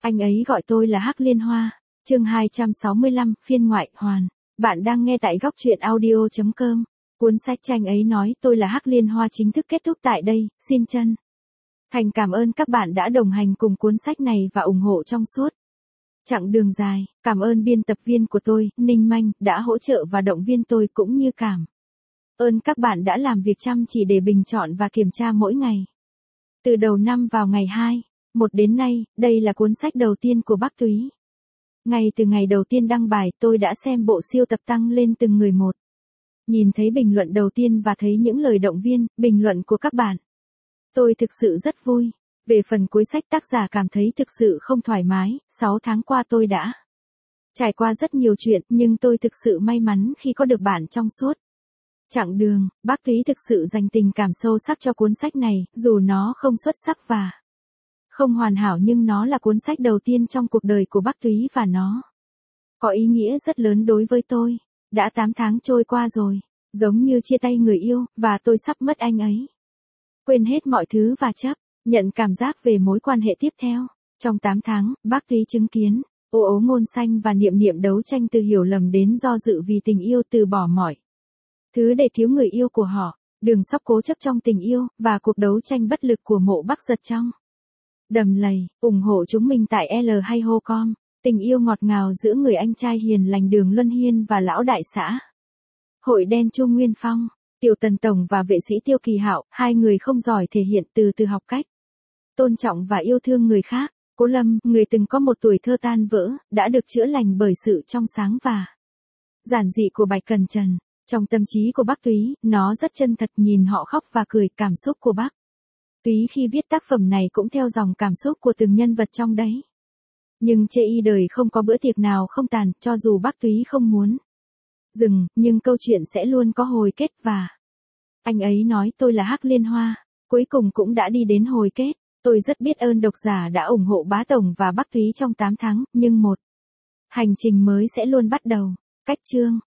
Anh ấy gọi tôi là Hắc Liên Hoa. Chương 265, phiên ngoại hoàn. Bạn đang nghe tại góc truyện audio.com. Cuốn sách tranh ấy nói tôi là Hắc Liên Hoa chính thức kết thúc tại đây, xin chân thành cảm ơn các bạn đã đồng hành cùng cuốn sách này và ủng hộ trong suốt chặng đường dài. Cảm ơn biên tập viên của tôi, Ninh Manh, đã hỗ trợ và động viên tôi cũng như cảm ơn các bạn đã làm việc chăm chỉ để bình chọn và kiểm tra mỗi ngày. Từ đầu năm vào ngày 2/1 đến nay, đây là cuốn sách đầu tiên của Bác Túy. Ngay từ ngày đầu tiên đăng bài, tôi đã xem bộ siêu tập tăng lên từng người một. Nhìn thấy bình luận đầu tiên và thấy những lời động viên, bình luận của các bạn, tôi thực sự rất vui. Về phần cuối sách, tác giả cảm thấy thực sự không thoải mái. 6 tháng qua tôi đã trải qua rất nhiều chuyện, nhưng tôi thực sự may mắn khi có được bạn trong suốt chặng đường. Bác Túy thực sự dành tình cảm sâu sắc cho cuốn sách này, dù nó không xuất sắc và không hoàn hảo, nhưng nó là cuốn sách đầu tiên trong cuộc đời của Bác Túy và nó có ý nghĩa rất lớn đối với tôi. Đã 8 tháng trôi qua rồi, giống như chia tay người yêu, và tôi sắp mất anh ấy. Quên hết mọi thứ và chấp nhận cảm giác về mối quan hệ tiếp theo. Trong 8 tháng, Bác Túy chứng kiến Ô Ố Ngôn Xanh và Niệm Niệm đấu tranh từ hiểu lầm đến do dự vì tình yêu, từ bỏ mọi thứ để cứu người yêu của họ, Đường Sóc cố chấp trong tình yêu, và cuộc đấu tranh bất lực của Mộ Bắc Giật trong Đầm Lầy. Ủng hộ chúng mình tại L hay Ho.com. Tình yêu ngọt ngào giữa người anh trai hiền lành Đường Luân Hiên và lão đại xã Hội đen Chu Nguyên Phong. Tiểu Tần Tổng và vệ sĩ Tiêu Kỳ Hạo, hai người không giỏi thể hiện, từ học cách tôn trọng và yêu thương người khác. Cố Lâm, người từng có một tuổi thơ tan vỡ, đã được chữa lành bởi sự trong sáng và giản dị của Bạch Cẩn Trần. Trong tâm trí của Bác Túy, nó rất chân thật, nhìn họ khóc và cười. Cảm xúc của Bác Túy khi viết tác phẩm này cũng theo dòng cảm xúc của từng nhân vật trong đấy. Nhưng chê y đời không có bữa tiệc nào không tàn, cho dù Bác Túy không muốn dừng, nhưng câu chuyện sẽ luôn có hồi kết, và anh ấy nói tôi là Hắc Liên Hoa, cuối cùng cũng đã đi đến hồi kết. Tôi rất biết ơn độc giả đã ủng hộ Bá Tổng và Bác Túy trong 8 tháng, nhưng một hành trình mới sẽ luôn bắt đầu. Cách chương